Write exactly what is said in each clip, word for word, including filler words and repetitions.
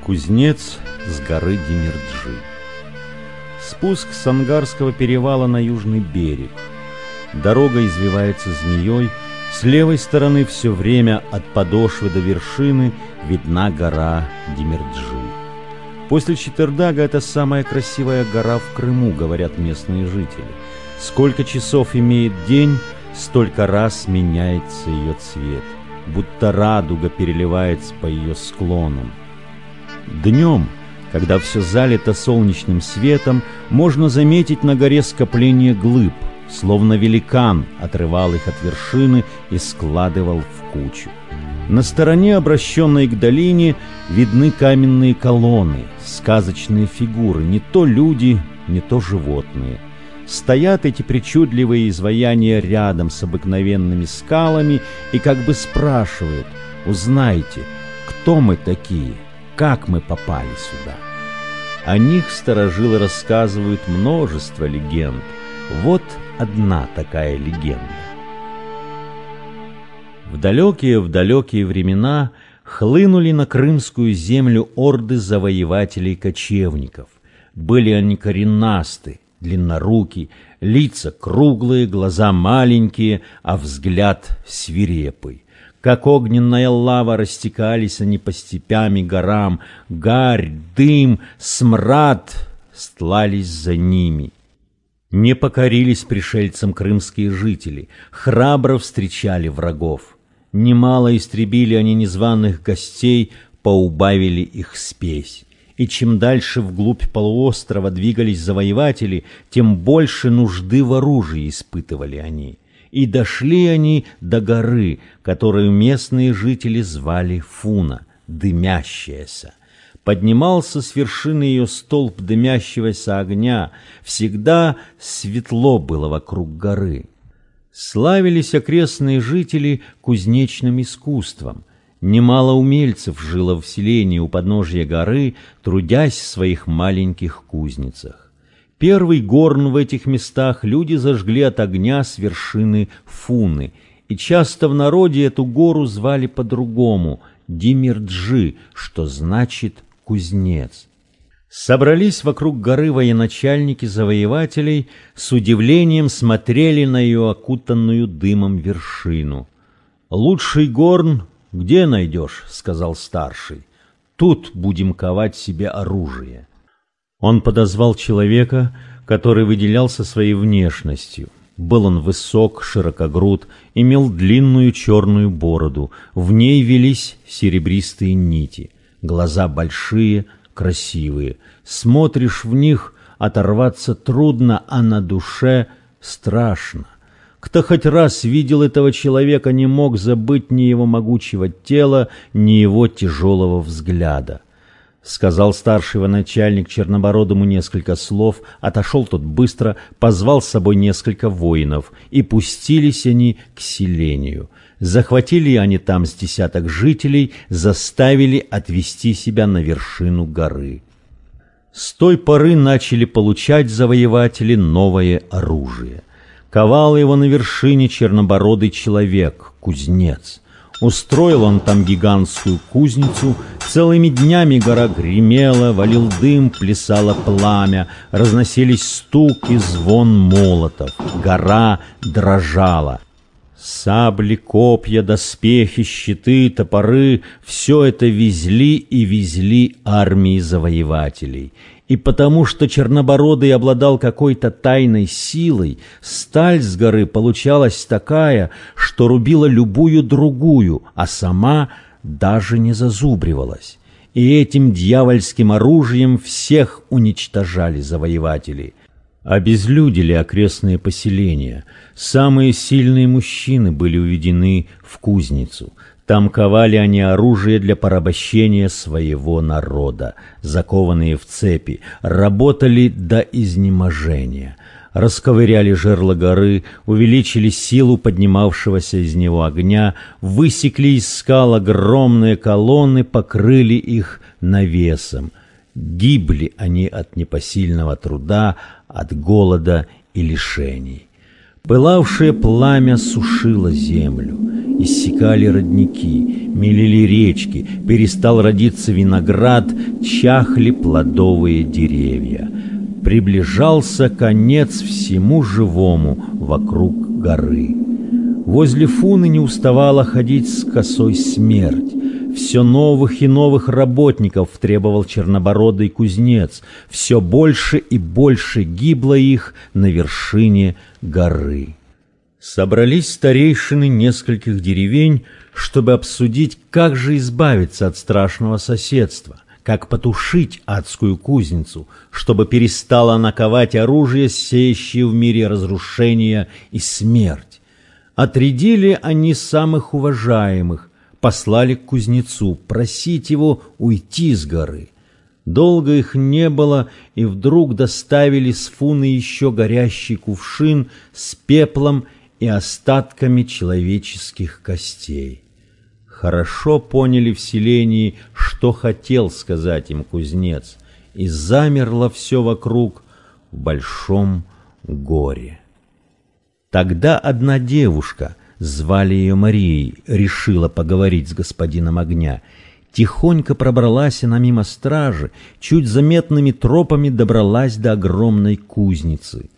Кузнец с горы Демирджи. Спуск с Ангарского перевала на южный берег. Дорога извивается змеей. С левой стороны все время от подошвы до вершины видна гора Демирджи. После Читердага это самая красивая гора в Крыму, говорят местные жители. Сколько часов имеет день, столько раз меняется ее цвет, будто радуга переливается по ее склонам. Днем, когда все залито солнечным светом, можно заметить на горе скопление глыб, словно великан отрывал их от вершины и складывал в кучу. На стороне, обращенной к долине, видны каменные колонны, сказочные фигуры, не то люди, не то животные. Стоят эти причудливые изваяния рядом с обыкновенными скалами и как бы спрашивают: «Узнайте, кто мы такие, как мы попали сюда?» О них старожилы рассказывают множество легенд. Вот одна такая легенда. В далекие-в далекие времена хлынули на крымскую землю орды завоевателей-кочевников. Были они коренасты, длинноруки, лица круглые, глаза маленькие, а взгляд свирепый. Как огненная лава растекались они по степям и горам, гарь, дым, смрад стлались за ними. Не покорились пришельцам крымские жители, храбро встречали врагов. Немало истребили они незваных гостей, поубавили их спесь. И чем дальше вглубь полуострова двигались завоеватели, тем больше нужды в оружии испытывали они. И дошли они до горы, которую местные жители звали Фуна, дымящаяся. Поднимался с вершины ее столб дымящегося огня, всегда светло было вокруг горы. Славились окрестные жители кузнечным искусством. Немало умельцев жило в селении у подножья горы, трудясь в своих маленьких кузницах. Первый горн в этих местах люди зажгли от огня с вершины Фуны, и часто в народе эту гору звали по-другому — Демирджи, что значит «кузнец». Собрались вокруг горы военачальники завоевателей, с удивлением смотрели на ее окутанную дымом вершину. «Лучший горн где найдешь?» — сказал старший. «Тут будем ковать себе оружие». Он подозвал человека, который выделялся своей внешностью. Был он высок, широкогруд, имел длинную черную бороду, в ней велись серебристые нити, глаза большие, красивые. Смотришь в них, оторваться трудно, а на душе страшно. Кто хоть раз видел этого человека, не мог забыть ни его могучего тела, ни его тяжелого взгляда. Сказал старший военачальник Чернобородому несколько слов, отошел тот быстро, позвал с собой несколько воинов, и пустились они к селению. Захватили они там с десяток жителей, заставили отвести себя на вершину горы. С той поры начали получать завоеватели новое оружие. Ковал его на вершине чернобородый человек, кузнец. Устроил он там гигантскую кузницу, целыми днями гора гремела, валил дым, плясало пламя, разносились стук и звон молотов, гора дрожала. Сабли, копья, доспехи, щиты, топоры — все это везли и везли армии завоевателей. И потому что Чернобородый обладал какой-то тайной силой, сталь с горы получалась такая, что рубила любую другую, а сама даже не зазубривалась. И этим дьявольским оружием всех уничтожали завоеватели. Обезлюдили окрестные поселения. Самые сильные мужчины были уведены в кузницу. Там ковали они оружие для порабощения своего народа. Закованные в цепи, работали до изнеможения. Расковыряли жерло горы, увеличили силу поднимавшегося из него огня, высекли из скал огромные колонны, покрыли их навесом. Гибли они от непосильного труда, от голода и лишений. Пылавшее пламя сушило землю, иссякали родники, мелели речки, перестал родиться виноград, чахли плодовые деревья. Приближался конец всему живому вокруг горы. Возле Фуны не уставала ходить с косой смерть. Все новых и новых работников требовал чернобородый кузнец. Все больше и больше гибло их на вершине горы. Собрались старейшины нескольких деревень, чтобы обсудить, как же избавиться от страшного соседства, как потушить адскую кузницу, чтобы перестала она ковать оружие, сеющее в мире разрушение и смерть. Отрядили они самых уважаемых, послали к кузнецу просить его уйти с горы. Долго их не было, и вдруг доставили с Фуны еще горящий кувшин с пеплом и остатками человеческих костей. Хорошо поняли в селении, что хотел сказать им кузнец, и замерло все вокруг в большом горе. Тогда одна девушка, звали ее Марией, решила поговорить с господином огня. Тихонько пробралась она мимо стражи, чуть заметными тропами добралась до огромной кузницы.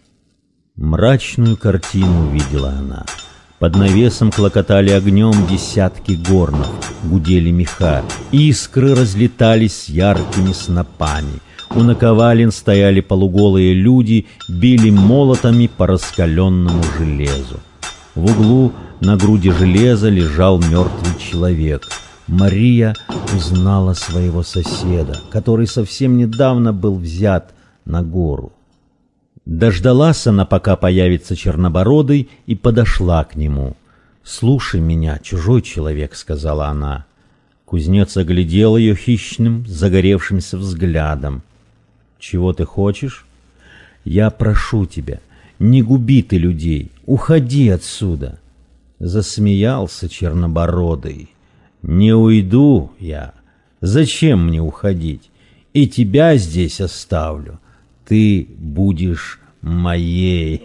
Мрачную картину увидела она. Под навесом клокотали огнем десятки горнов, гудели меха, искры разлетались яркими снопами. У наковален стояли полуголые люди, били молотами по раскаленному железу. В углу на груди железа лежал мертвый человек. Мария узнала своего соседа, который совсем недавно был взят на гору. Дождалась она, пока появится чернобородый, и подошла к нему. «Слушай меня, чужой человек», — сказала она. Кузнец оглядел ее хищным, загоревшимся взглядом. «Чего ты хочешь?» «Я прошу тебя, не губи ты людей, уходи отсюда». Засмеялся чернобородый. «Не уйду я. Зачем мне уходить? И тебя здесь оставлю. Ты будешь моей».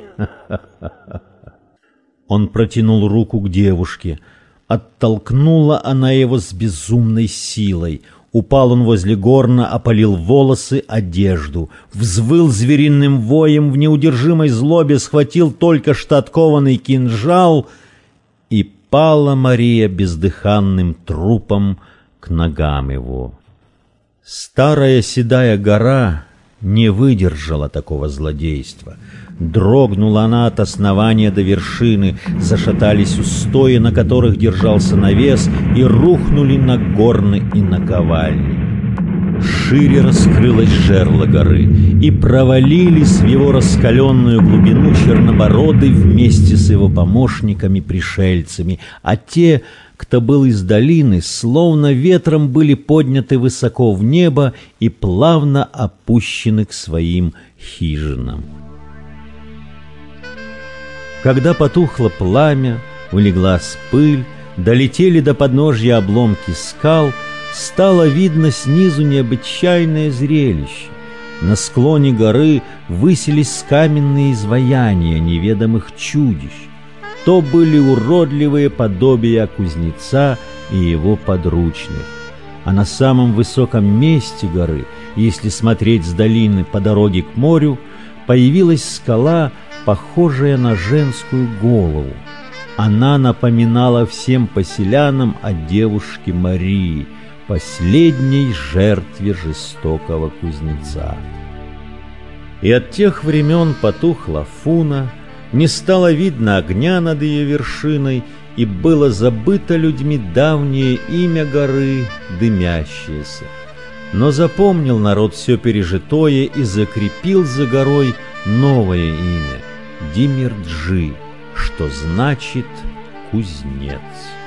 Он протянул руку к девушке. Оттолкнула она его с безумной силой. Упал он возле горна, опалил волосы, одежду. Взвыл звериным воем, в неудержимой злобе схватил только что откованный кинжал, и пала Мария бездыханным трупом к ногам его. Старая седая гора не выдержала такого злодейства. Дрогнула она от основания до вершины, зашатались устои, на которых держался навес, и рухнули на горны и наковальни. Шире раскрылось жерло горы, и провалились в его раскаленную глубину чернобородый вместе с его помощниками-пришельцами, а те, кто был из долины, словно ветром были подняты высоко в небо и плавно опущены к своим хижинам. Когда потухло пламя, улеглась пыль, долетели до подножья обломки скал, стало видно снизу необычайное зрелище. На склоне горы высились каменные изваяния неведомых чудищ. То были уродливые подобия кузнеца и его подручных. А на самом высоком месте горы, если смотреть с долины по дороге к морю, появилась скала, похожая на женскую голову. Она напоминала всем поселянам о девушке Марии, последней жертве жестокого кузнеца. И от тех времен потухла Фуна, не стало видно огня над ее вершиной, и было забыто людьми давнее имя горы, дымящееся. Но запомнил народ все пережитое и закрепил за горой новое имя — Димирджи, что значит «кузнец».